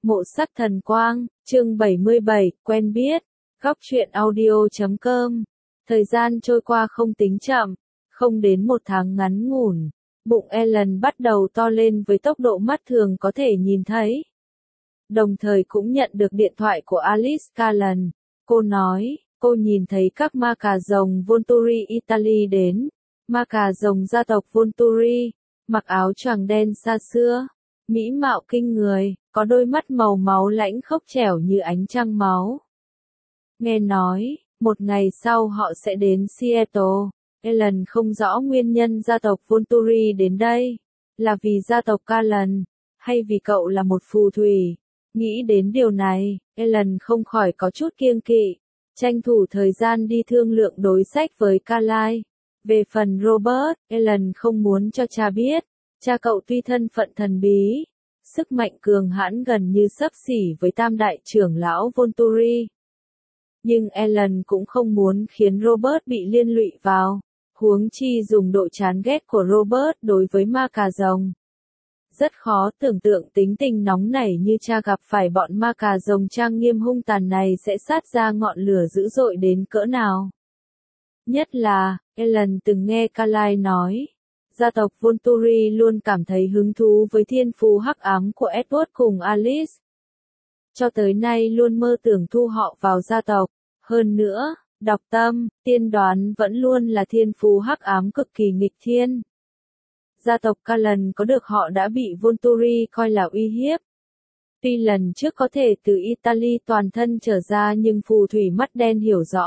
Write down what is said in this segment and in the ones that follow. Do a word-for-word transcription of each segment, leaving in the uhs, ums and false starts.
Mộ sắc thần quang, chương bảy mươi bảy, quen biết, góc truyện audio chấm com. Thời gian trôi qua không tính chậm, không đến một tháng ngắn ngủn, bụng Ellen bắt đầu to lên với tốc độ mắt thường có thể nhìn thấy. Đồng thời cũng nhận được điện thoại của Alice Callan. Cô nói, cô nhìn thấy các ma cà rồng Volturi Italy đến. Ma cà rồng gia tộc Volturi, mặc áo choàng đen xa xưa, mỹ mạo kinh người, có đôi mắt màu máu lãnh khốc trẻo như ánh trăng máu. Nghe nói, một ngày sau họ sẽ đến Seattle. Ellen không rõ nguyên nhân gia tộc Volturi đến đây, là vì gia tộc Callan, hay vì cậu là một phù thủy. Nghĩ đến điều này, Ellen không khỏi có chút kiêng kỵ, tranh thủ thời gian đi thương lượng đối sách với Carlyle. Về phần Robert, Ellen không muốn cho cha biết, cha cậu tuy thân phận thần bí, sức mạnh cường hãn gần như xấp xỉ với tam đại trưởng lão Volturi. Nhưng Ellen cũng không muốn khiến Robert bị liên lụy vào, huống chi dùng độ chán ghét của Robert đối với ma cà rồng. Rất khó tưởng tượng tính tình nóng nảy như cha gặp phải bọn ma cà rồng trang nghiêm hung tàn này sẽ sát ra ngọn lửa dữ dội đến cỡ nào. Nhất là, Ellen từng nghe Carlyle nói, gia tộc Volturi luôn cảm thấy hứng thú với thiên phú hắc ám của Edward cùng Alice. Cho tới nay luôn mơ tưởng thu họ vào gia tộc. Hơn nữa, đọc tâm, tiên đoán vẫn luôn là thiên phú hắc ám cực kỳ nghịch thiên. Gia tộc Callan có được họ đã bị Volturi coi là uy hiếp. Tuy lần trước có thể từ Italy toàn thân trở ra nhưng phù thủy mắt đen hiểu rõ.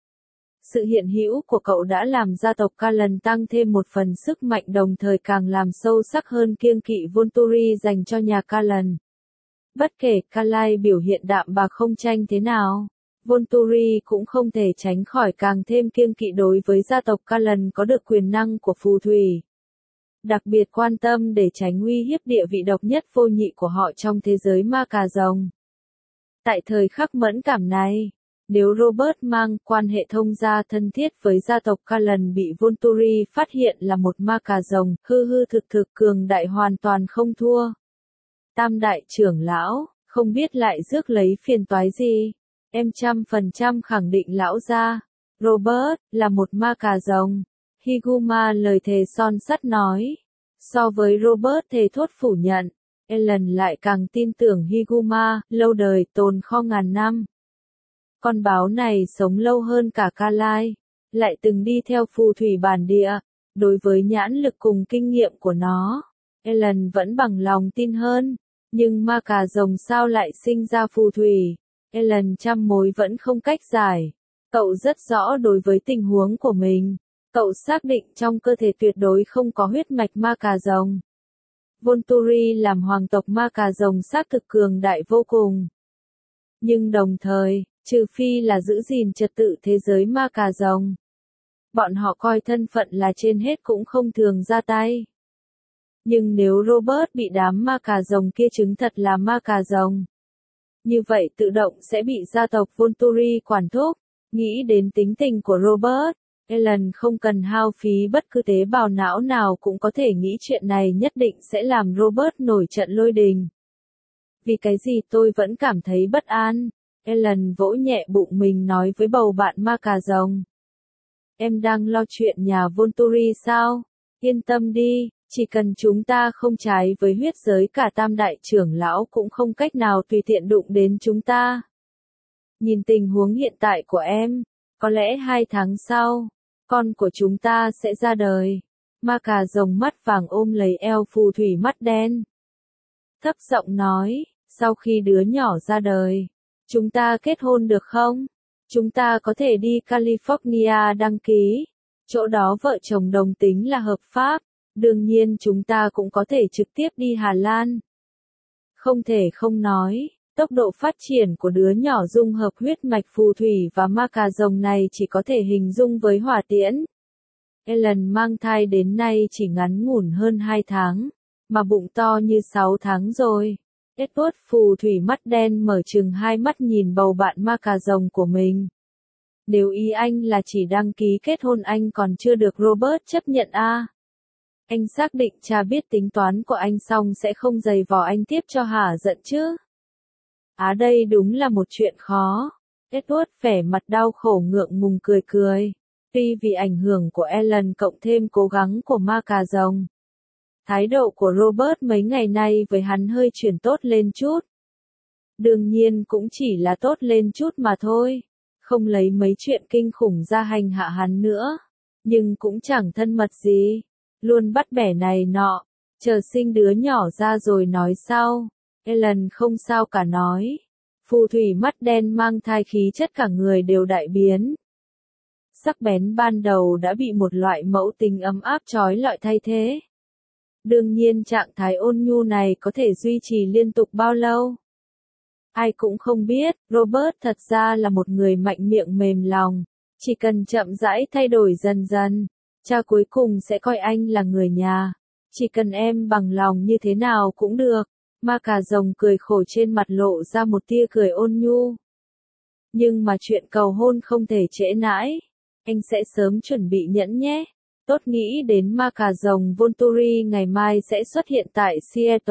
Sự hiện hữu của cậu đã làm gia tộc Callan tăng thêm một phần sức mạnh đồng thời càng làm sâu sắc hơn kiêng kỵ Volturi dành cho nhà Callan. Bất kể Carlyle biểu hiện đạm bạc không tranh thế nào, Volturi cũng không thể tránh khỏi càng thêm kiêng kỵ đối với gia tộc Callan có được quyền năng của phù thủy. Đặc biệt quan tâm để tránh uy hiếp địa vị độc nhất vô nhị của họ trong thế giới ma cà rồng. Tại thời khắc mẫn cảm này, nếu Robert mang quan hệ thông gia thân thiết với gia tộc Callan bị Volturi phát hiện là một ma cà rồng, hư hư thực thực cường đại hoàn toàn không thua. Tam đại trưởng lão, không biết lại rước lấy phiền toái gì. Em trăm phần trăm khẳng định lão gia, Robert, là một ma cà rồng. Higuma lời thề son sắt nói. So với Robert thề thốt phủ nhận, Ellen lại càng tin tưởng Higuma, lâu đời tồn kho ngàn năm. Con báo này sống lâu hơn cả Carlyle, lại từng đi theo phù thủy bản địa. Đối với nhãn lực cùng kinh nghiệm của nó, Ellen vẫn bằng lòng tin hơn. Nhưng ma cà rồng sao lại sinh ra phù thủy? Ellen trăm mối vẫn không cách giải. Cậu rất rõ đối với tình huống của mình. Cậu xác định trong cơ thể tuyệt đối không có huyết mạch ma cà rồng. Volturi làm hoàng tộc ma cà rồng xác thực cường đại vô cùng. Nhưng đồng thời, trừ phi là giữ gìn trật tự thế giới ma cà rồng, bọn họ coi thân phận là trên hết cũng không thường ra tay. Nhưng nếu Robert bị đám ma cà rồng kia chứng thật là ma cà rồng, như vậy tự động sẽ bị gia tộc Volturi quản thúc. Nghĩ đến tính tình của Robert, Ellen không cần hao phí bất cứ tế bào não nào cũng có thể nghĩ chuyện này nhất định sẽ làm Robert nổi trận lôi đình. Vì cái gì tôi vẫn cảm thấy bất an, Ellen vỗ nhẹ bụng mình nói với bầu bạn ma cà rồng. Em đang lo chuyện nhà Volturi sao? Yên tâm đi, chỉ cần chúng ta không trái với huyết giới cả tam đại trưởng lão cũng không cách nào tùy tiện đụng đến chúng ta. Nhìn tình huống hiện tại của em, có lẽ hai tháng sau, con của chúng ta sẽ ra đời. Ma cà rồng mắt vàng ôm lấy eo phù thủy mắt đen. Thấp giọng nói, sau khi đứa nhỏ ra đời, chúng ta kết hôn được không? Chúng ta có thể đi California đăng ký. Chỗ đó vợ chồng đồng tính là hợp pháp. Đương nhiên chúng ta cũng có thể trực tiếp đi Hà Lan. Không thể không nói, tốc độ phát triển của đứa nhỏ dung hợp huyết mạch phù thủy và ma cà rồng này chỉ có thể hình dung với hỏa tiễn. Ellen mang thai đến nay chỉ ngắn ngủn hơn hai tháng, mà bụng to như sáu tháng rồi. Edward phù thủy mắt đen mở trừng hai mắt nhìn bầu bạn ma cà rồng của mình. Nếu ý anh là chỉ đăng ký kết hôn anh còn chưa được Robert chấp nhận à? Anh xác định cha biết tính toán của anh xong sẽ không giày vò anh tiếp cho hả giận chứ? Á đây đúng là một chuyện khó. Edward vẻ mặt đau khổ ngượng ngùng cười cười. Tuy vì ảnh hưởng của Ellen cộng thêm cố gắng của ma cà rồng, thái độ của Robert mấy ngày nay với hắn hơi chuyển tốt lên chút. Đương nhiên cũng chỉ là tốt lên chút mà thôi. Không lấy mấy chuyện kinh khủng ra hành hạ hắn nữa. Nhưng cũng chẳng thân mật gì. Luôn bắt bẻ này nọ. Chờ sinh đứa nhỏ ra rồi nói sau. Ellen không sao cả nói. Phù thủy mắt đen mang thai khí chất cả người đều đại biến. Sắc bén ban đầu đã bị một loại mẫu tình ấm áp trói lọi thay thế. Đương nhiên trạng thái ôn nhu này có thể duy trì liên tục bao lâu? Ai cũng không biết, Robert thật ra là một người mạnh miệng mềm lòng. Chỉ cần chậm rãi thay đổi dần dần, cha cuối cùng sẽ coi anh là người nhà. Chỉ cần em bằng lòng như thế nào cũng được. Ma cà rồng cười khổ trên mặt lộ ra một tia cười ôn nhu. Nhưng mà chuyện cầu hôn không thể trễ nãi. Anh sẽ sớm chuẩn bị nhẫn nhé. Tốt nghĩ đến ma cà rồng Volturi ngày mai sẽ xuất hiện tại Seattle.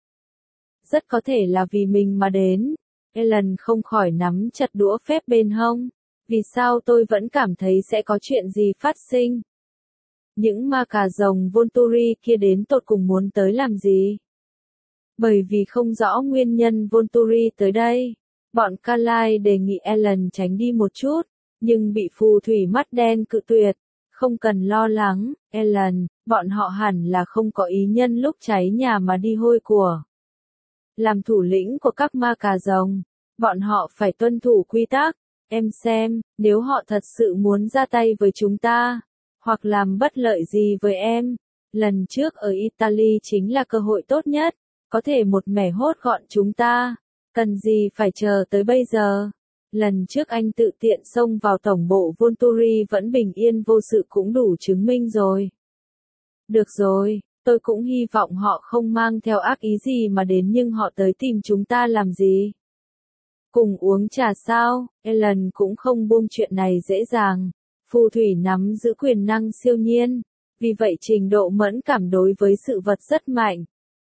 Rất có thể là vì mình mà đến. Ellen không khỏi nắm chặt đũa phép bên hông. Vì sao tôi vẫn cảm thấy sẽ có chuyện gì phát sinh? Những ma cà rồng Volturi kia đến tột cùng muốn tới làm gì? Bởi vì không rõ nguyên nhân Volturi tới đây, bọn Carlyle đề nghị Ellen tránh đi một chút, nhưng bị phù thủy mắt đen cự tuyệt. Không cần lo lắng, Ellen, bọn họ hẳn là không có ý nhân lúc cháy nhà mà đi hôi của. Làm thủ lĩnh của các ma cà rồng, bọn họ phải tuân thủ quy tắc. Em xem, nếu họ thật sự muốn ra tay với chúng ta, hoặc làm bất lợi gì với em, lần trước ở Italy chính là cơ hội tốt nhất, có thể một mẻ hốt gọn chúng ta, cần gì phải chờ tới bây giờ. Lần trước anh tự tiện xông vào tổng bộ Volturi vẫn bình yên vô sự cũng đủ chứng minh rồi. Được rồi, tôi cũng hy vọng họ không mang theo ác ý gì mà đến nhưng họ tới tìm chúng ta làm gì. Cùng uống trà sao, Ellen cũng không buông chuyện này dễ dàng. Phù thủy nắm giữ quyền năng siêu nhiên, vì vậy trình độ mẫn cảm đối với sự vật rất mạnh.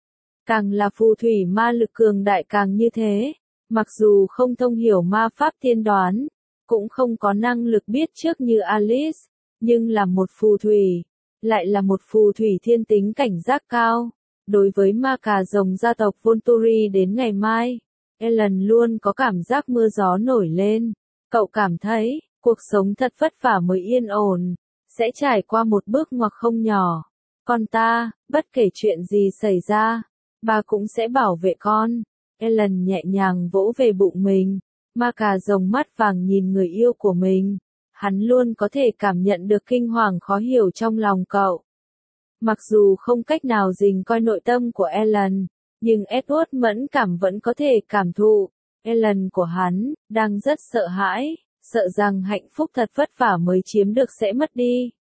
Càng là phù thủy ma lực cường đại càng như thế, mặc dù không thông hiểu ma pháp tiên đoán, cũng không có năng lực biết trước như Alice, nhưng là một phù thủy, lại là một phù thủy thiên tính cảnh giác cao. Đối với ma cà rồng gia tộc Volturi đến ngày mai, Ellen luôn có cảm giác mưa gió nổi lên. Cậu cảm thấy, cuộc sống thật vất vả mới yên ổn, sẽ trải qua một bước ngoặt không nhỏ. Con ta, bất kể chuyện gì xảy ra, bà cũng sẽ bảo vệ con. Ellen nhẹ nhàng vỗ về bụng mình. Ma cà rồng mắt vàng nhìn người yêu của mình. Hắn luôn có thể cảm nhận được kinh hoàng khó hiểu trong lòng cậu. Mặc dù không cách nào dình coi nội tâm của Ellen, nhưng Edward mẫn cảm vẫn có thể cảm thụ. Ellen của hắn, đang rất sợ hãi, sợ rằng hạnh phúc thật vất vả mới chiếm được sẽ mất đi.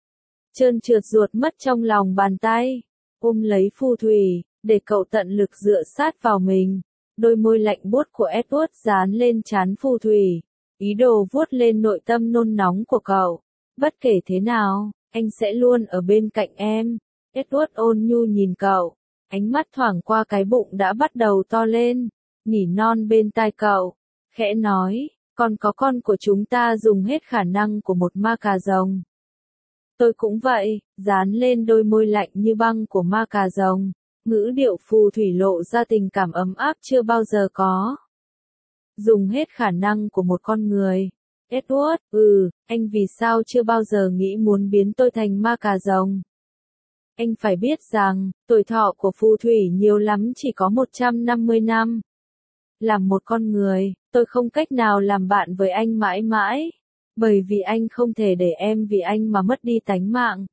Trơn trượt ruột mất trong lòng bàn tay, ôm lấy phù thủy, để cậu tận lực dựa sát vào mình. Đôi môi lạnh buốt của Edward dán lên trán phù thủy, ý đồ vuốt lên nội tâm nôn nóng của cậu. Bất kể thế nào, anh sẽ luôn ở bên cạnh em. Edward ôn nhu nhìn cậu, ánh mắt thoảng qua cái bụng đã bắt đầu to lên, nỉ non bên tai cậu, khẽ nói, còn có con của chúng ta dùng hết khả năng của một ma cà rồng. Tôi cũng vậy, dán lên đôi môi lạnh như băng của ma cà rồng, ngữ điệu phù thủy lộ ra tình cảm ấm áp chưa bao giờ có. Dùng hết khả năng của một con người. Edward, ừ, anh vì sao chưa bao giờ nghĩ muốn biến tôi thành ma cà rồng? Anh phải biết rằng, tuổi thọ của phù thủy nhiều lắm chỉ có một trăm năm mươi năm. Làm một con người, tôi không cách nào làm bạn với anh mãi mãi, bởi vì anh không thể để em vì anh mà mất đi tánh mạng.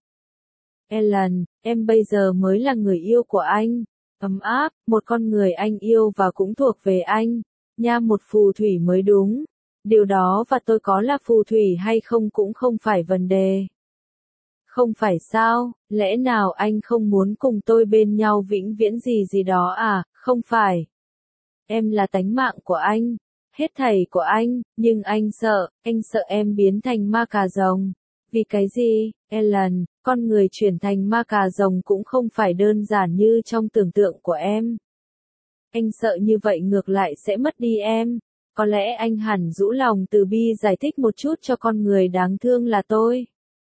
Ellen, em bây giờ mới là người yêu của anh, ấm áp, một con người anh yêu và cũng thuộc về anh, nha một phù thủy mới đúng. Điều đó và tôi có là phù thủy hay không cũng không phải vấn đề. Không phải sao, lẽ nào anh không muốn cùng tôi bên nhau vĩnh viễn gì gì đó à, không phải. Em là tánh mạng của anh, hết thảy của anh, nhưng anh sợ, anh sợ em biến thành ma cà rồng. Vì cái gì, Ellen, con người chuyển thành ma cà rồng cũng không phải đơn giản như trong tưởng tượng của em. Anh sợ như vậy ngược lại sẽ mất đi em. Có lẽ anh hẳn rũ lòng từ bi giải thích một chút cho con người đáng thương là tôi.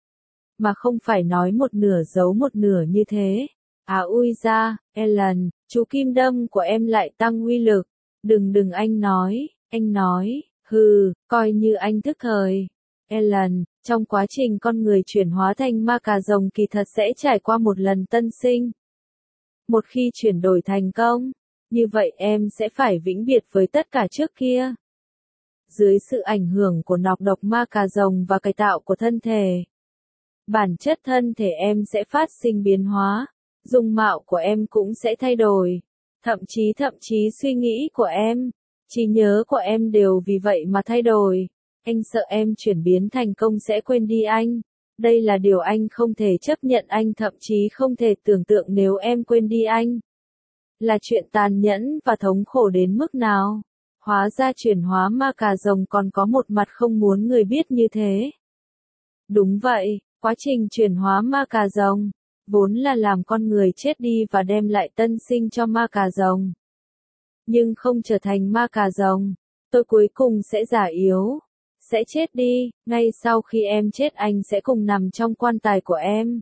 Mà không phải nói một nửa giấu một nửa như thế. À ui ra, Ellen, chú kim đâm của em lại tăng uy lực. Đừng đừng anh nói, anh nói, hừ, coi như anh thức thời. Ellen, trong quá trình con người chuyển hóa thành ma cà rồng kỳ thật sẽ trải qua một lần tân sinh. Một khi chuyển đổi thành công, như vậy em sẽ phải vĩnh biệt với tất cả trước kia. Dưới sự ảnh hưởng của nọc độc ma cà rồng và cải tạo của thân thể, bản chất thân thể em sẽ phát sinh biến hóa, dung mạo của em cũng sẽ thay đổi, thậm chí thậm chí suy nghĩ của em, trí nhớ của em đều vì vậy mà thay đổi. Anh sợ em chuyển biến thành công sẽ quên đi anh. Đây là điều anh không thể chấp nhận, anh thậm chí không thể tưởng tượng nếu em quên đi anh. Là chuyện tàn nhẫn và thống khổ đến mức nào. Hóa ra chuyển hóa ma cà rồng còn có một mặt không muốn người biết như thế. Đúng vậy, quá trình chuyển hóa ma cà rồng, vốn là làm con người chết đi và đem lại tân sinh cho ma cà rồng. Nhưng không trở thành ma cà rồng, tôi cuối cùng sẽ già yếu. Sẽ chết đi, ngay sau khi em chết anh sẽ cùng nằm trong quan tài của em.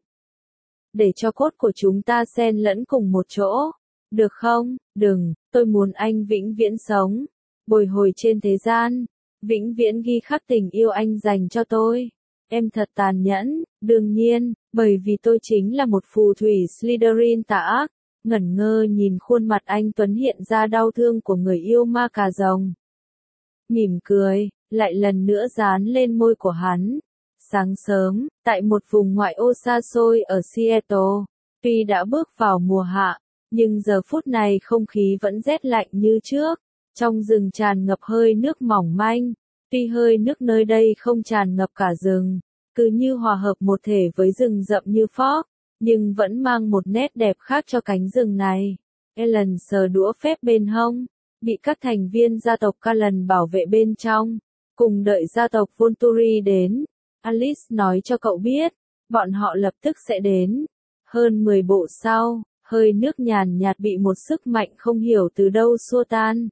Để cho cốt của chúng ta xen lẫn cùng một chỗ. Được không? Đừng, tôi muốn anh vĩnh viễn sống. Bồi hồi trên thế gian. Vĩnh viễn ghi khắc tình yêu anh dành cho tôi. Em thật tàn nhẫn, đương nhiên, bởi vì tôi chính là một phù thủy Slytherin tà ác. Ngẩn ngơ nhìn khuôn mặt anh Tuấn hiện ra đau thương của người yêu ma cà rồng. Mỉm cười, lại lần nữa dán lên môi của hắn. Sáng sớm, tại một vùng ngoại ô xa xôi ở Seattle, tuy đã bước vào mùa hạ, nhưng giờ phút này không khí vẫn rét lạnh như trước. Trong rừng tràn ngập hơi nước mỏng manh, tuy hơi nước nơi đây không tràn ngập cả rừng, cứ như hòa hợp một thể với rừng rậm như phóc, nhưng vẫn mang một nét đẹp khác cho cánh rừng này. Ellen sờ đũa phép bên hông, bị các thành viên gia tộc Cullen bảo vệ bên trong, cùng đợi gia tộc Volturi đến. Alice nói cho cậu biết, bọn họ lập tức sẽ đến. Hơn mười bộ sau, hơi nước nhàn nhạt bị một sức mạnh không hiểu từ đâu xua tan.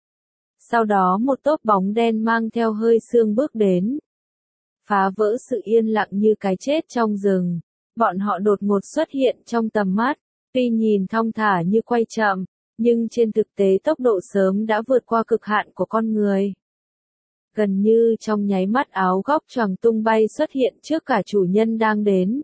Sau đó một tốp bóng đen mang theo hơi sương bước đến. Phá vỡ sự yên lặng như cái chết trong rừng. Bọn họ đột ngột xuất hiện trong tầm mắt, tuy nhìn thong thả như quay chậm, nhưng trên thực tế tốc độ sớm đã vượt qua cực hạn của con người. Gần như trong nháy mắt áo góc choàng tung bay xuất hiện trước cả chủ nhân đang đến.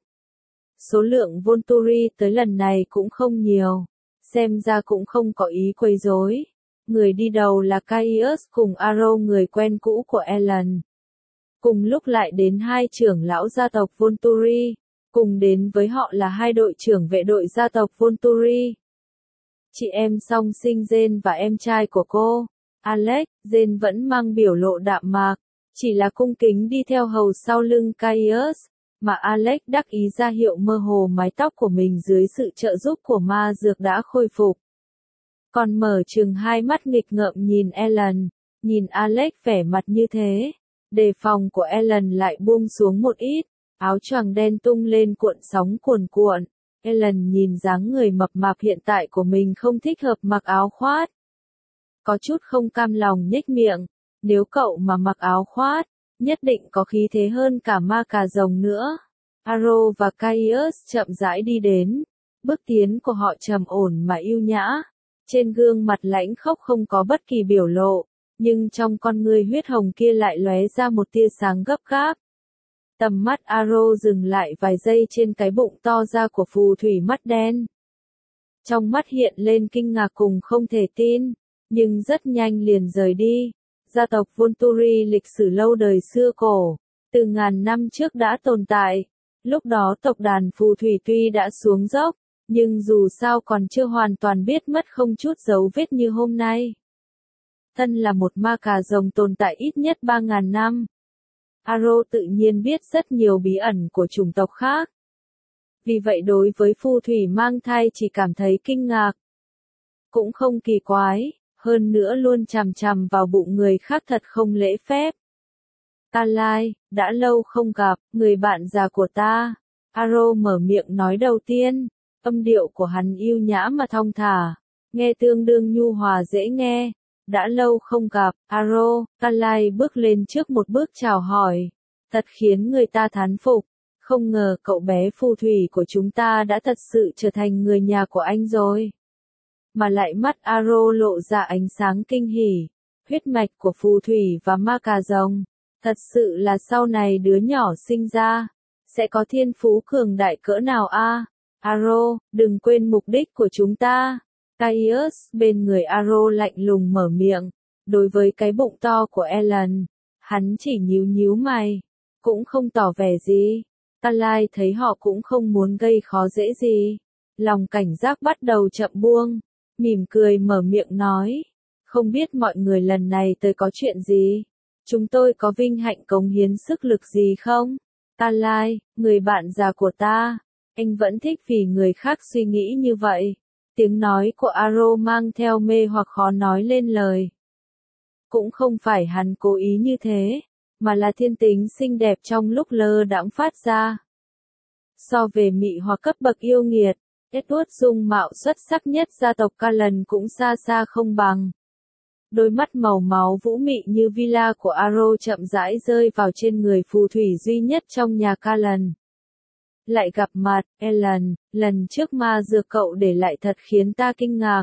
Số lượng Volturi tới lần này cũng không nhiều, xem ra cũng không có ý quấy rối. Người đi đầu là Caius cùng Arrow, người quen cũ của Ellen. Cùng lúc lại đến hai trưởng lão gia tộc Volturi, cùng đến với họ là hai đội trưởng vệ đội gia tộc Volturi. Chị em song sinh Jane và em trai của cô, Alex. Jane vẫn mang biểu lộ đạm mạc, chỉ là cung kính đi theo hầu sau lưng Caius, mà Alex đắc ý ra hiệu mơ hồ mái tóc của mình dưới sự trợ giúp của ma dược đã khôi phục. Còn mở trừng hai mắt nghịch ngợm nhìn Ellen, nhìn Alex vẻ mặt như thế, đề phòng của Ellen lại buông xuống một ít, áo choàng đen tung lên cuộn sóng cuồn cuộn. Ellen nhìn dáng người mập mạp hiện tại của mình không thích hợp mặc áo khoác. Có chút không cam lòng nhếch miệng, nếu cậu mà mặc áo khoác, nhất định có khí thế hơn cả ma cà rồng nữa. Arrow và Caius chậm rãi đi đến, bước tiến của họ trầm ổn mà yêu nhã. Trên gương mặt lãnh khốc không có bất kỳ biểu lộ, nhưng trong con ngươi huyết hồng kia lại lóe ra một tia sáng gấp gáp. Tầm mắt Arrow dừng lại vài giây trên cái bụng to ra của phù thủy mắt đen. Trong mắt hiện lên kinh ngạc cùng không thể tin, nhưng rất nhanh liền rời đi. Gia tộc Volturi lịch sử lâu đời xưa cổ, từ ngàn năm trước đã tồn tại. Lúc đó tộc đàn phù thủy tuy đã xuống dốc, nhưng dù sao còn chưa hoàn toàn biết mất không chút dấu vết như hôm nay. Thân là một ma cà rồng tồn tại ít nhất ba ngàn năm. Arrow tự nhiên biết rất nhiều bí ẩn của chủng tộc khác. Vì vậy đối với phù thủy mang thai chỉ cảm thấy kinh ngạc. Cũng không kỳ quái, hơn nữa luôn chằm chằm vào bụng người khác thật không lễ phép. Ta Lai, đã lâu không gặp, người bạn già của ta. Arrow mở miệng nói đầu tiên, âm điệu của hắn yêu nhã mà thong thả, nghe tương đương nhu hòa dễ nghe. Đã lâu không gặp, Aro, Carlyle bước lên trước một bước chào hỏi. Thật khiến người ta thán phục. Không ngờ cậu bé phù thủy của chúng ta đã thật sự trở thành người nhà của anh rồi. Mà lại mắt Aro lộ ra ánh sáng kinh hỉ. Huyết mạch của phù thủy và ma cà rồng. Thật sự là sau này đứa nhỏ sinh ra. Sẽ có thiên phú cường đại cỡ nào a? Aro, đừng quên mục đích của chúng ta. Caius bên người Aro lạnh lùng mở miệng. Đối với cái bụng to của Ellen, hắn chỉ nhíu nhíu mày. Cũng không tỏ vẻ gì. Carlyle thấy họ cũng không muốn gây khó dễ gì. Lòng cảnh giác bắt đầu chậm buông. Mỉm cười mở miệng nói. Không biết mọi người lần này tới có chuyện gì? Chúng tôi có vinh hạnh cống hiến sức lực gì không? Carlyle, người bạn già của ta. Anh vẫn thích vì người khác suy nghĩ như vậy. Tiếng nói của Aro mang theo mê hoặc khó nói lên lời. Cũng không phải hắn cố ý như thế, mà là thiên tính xinh đẹp trong lúc lơ đãng phát ra. So về mị hoặc cấp bậc yêu nghiệt, Edward dung mạo xuất sắc nhất gia tộc Cullen cũng xa xa không bằng. Đôi mắt màu máu vũ mị như villa của Aro chậm rãi rơi vào trên người phù thủy duy nhất trong nhà Cullen. Lại gặp mặt, Ellen, lần trước ma dược cậu để lại thật khiến ta kinh ngạc.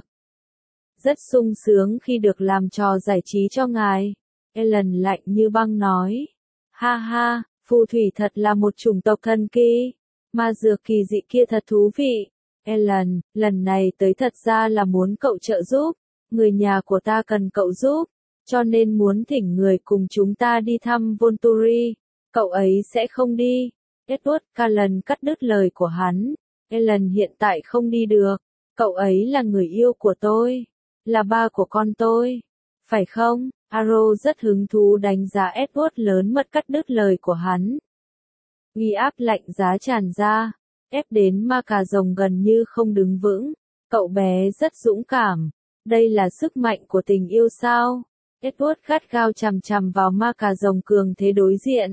Rất sung sướng khi được làm trò giải trí cho ngài. Ellen lạnh như băng nói. Ha ha, phù thủy thật là một chủng tộc thần kỳ. Ma dược kỳ dị kia thật thú vị. Ellen, lần này tới thật ra là muốn cậu trợ giúp. Người nhà của ta cần cậu giúp. Cho nên muốn thỉnh người cùng chúng ta đi thăm Volturi. Cậu ấy sẽ không đi. Edward Cullen cắt đứt lời của hắn. Ellen hiện tại không đi được. Cậu ấy là người yêu của tôi. Là ba của con tôi. Phải không? Aro rất hứng thú đánh giá Edward lớn mật cắt đứt lời của hắn. Uy áp lạnh giá tràn ra. Ép đến ma cà rồng gần như không đứng vững. Cậu bé rất dũng cảm. Đây là sức mạnh của tình yêu sao? Edward gắt gao chằm chằm vào ma cà rồng cường thế đối diện.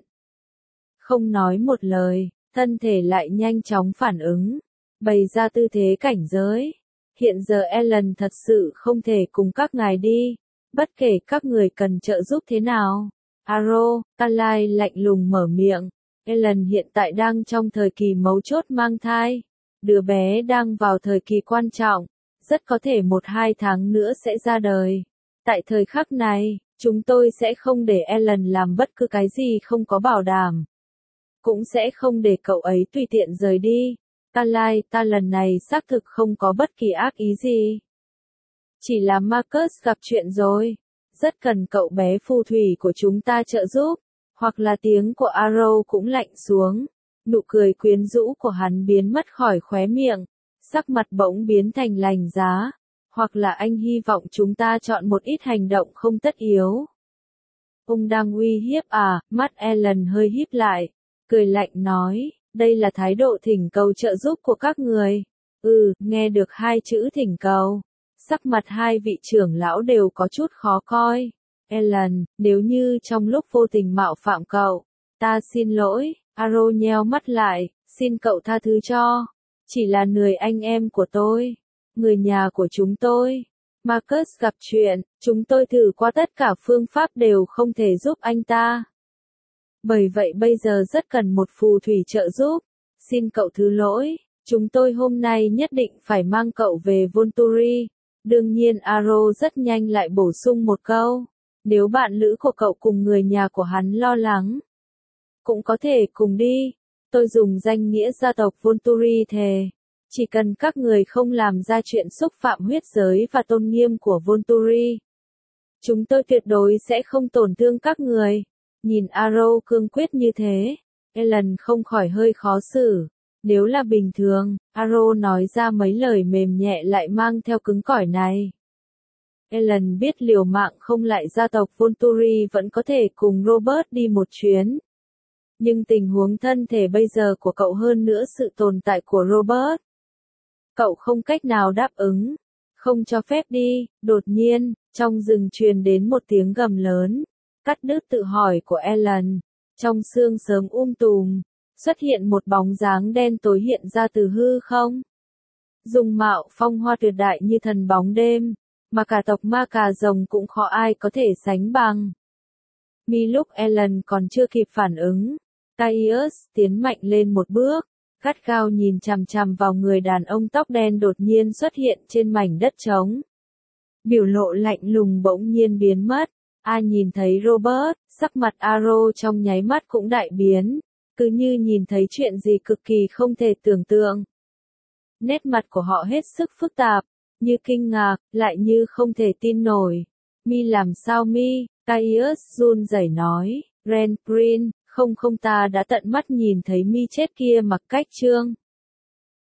Không nói một lời, thân thể lại nhanh chóng phản ứng, bày ra tư thế cảnh giới. Hiện giờ Ellen thật sự không thể cùng các ngài đi, bất kể các người cần trợ giúp thế nào. Aro, Carlyle lạnh lùng mở miệng. Ellen hiện tại đang trong thời kỳ mấu chốt mang thai. Đứa bé đang vào thời kỳ quan trọng, rất có thể một hai tháng nữa sẽ ra đời. Tại thời khắc này, chúng tôi sẽ không để Ellen làm bất cứ cái gì không có bảo đảm. Cũng sẽ không để cậu ấy tùy tiện rời đi. Carlyle, ta lần này xác thực không có bất kỳ ác ý gì. Chỉ là Marcus gặp chuyện rồi. Rất cần cậu bé phù thủy của chúng ta trợ giúp. Hoặc là tiếng của Aro cũng lạnh xuống. Nụ cười quyến rũ của hắn biến mất khỏi khóe miệng. Sắc mặt bỗng biến thành lạnh giá. Hoặc là anh hy vọng chúng ta chọn một ít hành động không tất yếu. Ông đang uy hiếp à? Mắt Ellen hơi híp lại. Cười lạnh nói, đây là thái độ thỉnh cầu trợ giúp của các người. Ừ, nghe được hai chữ thỉnh cầu. Sắc mặt hai vị trưởng lão đều có chút khó coi. Ellen, nếu như trong lúc vô tình mạo phạm cậu, ta xin lỗi. Aro nheo mắt lại, xin cậu tha thứ cho. Chỉ là người anh em của tôi, người nhà của chúng tôi. Marcus gặp chuyện, chúng tôi thử qua tất cả phương pháp đều không thể giúp anh ta. Bởi vậy bây giờ rất cần một phù thủy trợ giúp. Xin cậu thứ lỗi, chúng tôi hôm nay nhất định phải mang cậu về Volturi. Đương nhiên Aro rất nhanh lại bổ sung một câu. Nếu bạn lữ của cậu cùng người nhà của hắn lo lắng, cũng có thể cùng đi. Tôi dùng danh nghĩa gia tộc Volturi thề. Chỉ cần các người không làm ra chuyện xúc phạm huyết giới và tôn nghiêm của Volturi, chúng tôi tuyệt đối sẽ không tổn thương các người. Nhìn Aro cương quyết như thế, Ellen không khỏi hơi khó xử. Nếu là bình thường, Aro nói ra mấy lời mềm nhẹ lại mang theo cứng cỏi này. Ellen biết liều mạng không lại gia tộc Volturi vẫn có thể cùng Robert đi một chuyến. Nhưng tình huống thân thể bây giờ của cậu hơn nữa sự tồn tại của Robert. Cậu không cách nào đáp ứng, không cho phép đi. Đột nhiên, trong rừng truyền đến một tiếng gầm lớn. Cắt đứt tự hỏi của Ellen. Trong sương sớm um tùm, xuất hiện một bóng dáng đen tối hiện ra từ hư không. Dung mạo phong hoa tuyệt đại như thần bóng đêm, mà cả tộc ma cà rồng cũng khó ai có thể sánh bằng. Mi lúc Ellen còn chưa kịp phản ứng, Caius tiến mạnh lên một bước, gắt gao nhìn chằm chằm vào người đàn ông tóc đen đột nhiên xuất hiện trên mảnh đất trống. Biểu lộ lạnh lùng bỗng nhiên biến mất. Ai nhìn thấy Robert, sắc mặt Arrow trong nháy mắt cũng đại biến, cứ như nhìn thấy chuyện gì cực kỳ không thể tưởng tượng. Nét mặt của họ hết sức phức tạp, như kinh ngạc, lại như không thể tin nổi. Mi làm sao Mi? Caius run rẩy nói, Ren Green, không không ta đã tận mắt nhìn thấy Mi chết kia mặc cách trương.